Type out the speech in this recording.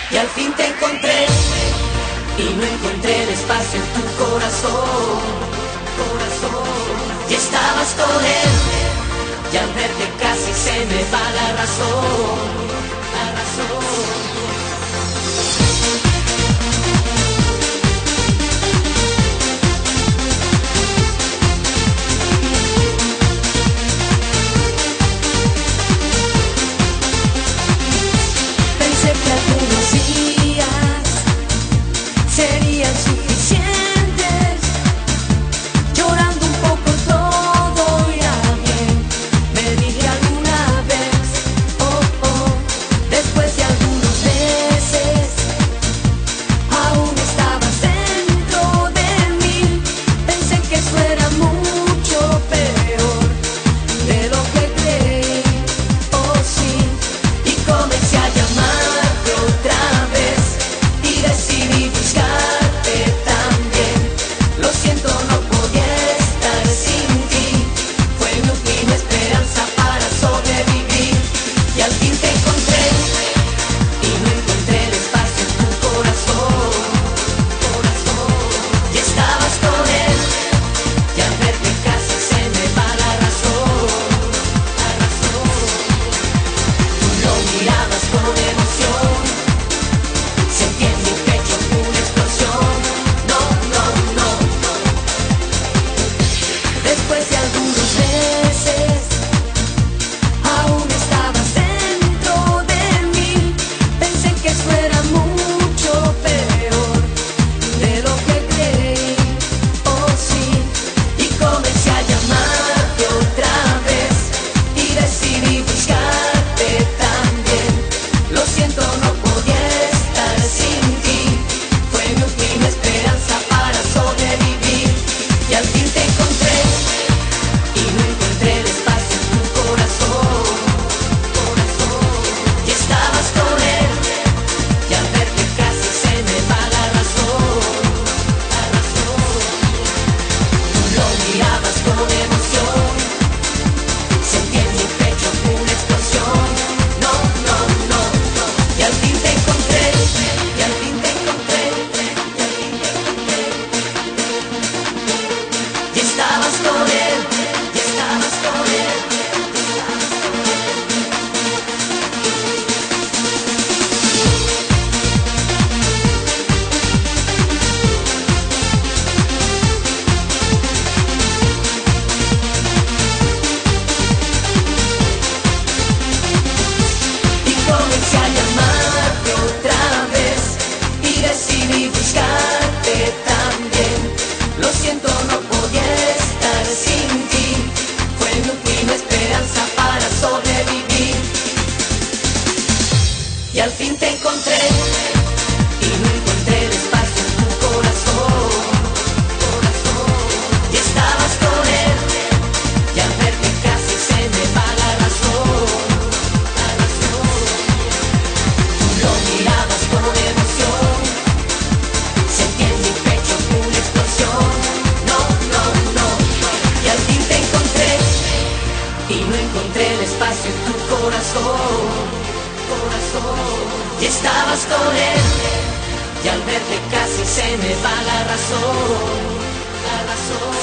Y al fin te encontré, y no encontré el espacio en tu corazón, y estabas con él, y al verte casi se me va la razón. Pensé que algunos días serían suficientes, llorando un poco todo irá bien, me dije alguna vez, oh, oh, después de algunos meses, aún estabas dentro de mí, pensé que eso era mucho peor de lo que creí, oh sí, y comencé a llamarte otra vez, y decidí buscarte también. Lo siento, no podía estar sin ti. Fue mi última esperanza para sobrevivir. Y al fin te encontré, y no encontré el espacio en tu corazón. Y estabas con él, y al verte casi se me va la razón. Tú lo mirabas con emoción. Sentí en mi pecho una explosión. No, no, no, no. Después de algunos meses, aún estabas dentro de mí. Pensé que eso era mucho peor de lo que creí, oh sí. Y comencé a llamarte otra vez, y decidí buscarte también. Lo siento, no podía estar sin ti. Fue mi última esperanza para sobrevivir. Y al fin te encontré, y no encontré el espacio en tu corazón. Y estabas con él, y al verte casi se me va la razón. Tú lo mirabas con emoción. Sentí en mi pecho una explosión. No, no, no, no. Y al fin te encontré, y al fin te encontré, y al fin te encontré. Y estabas con él, y estabas con él. Y comencé a llamarte otra vez, y decidí buscarte también. Lo siento, no podía estar sin ti. Fue mi última esperanza para sobrevivir. Y al fin te encontré, y no encontré el espacio en tu corazón. Y estabas con él, y al verte casi se me va la razón. Tú lo mirabas con emoción. Sentí en mi pecho una explosión. No, no, no, no. Y al fin te encontré, y no encontré el espacio en tu corazón. Y estabas con él, y al verte casi se me va la razón.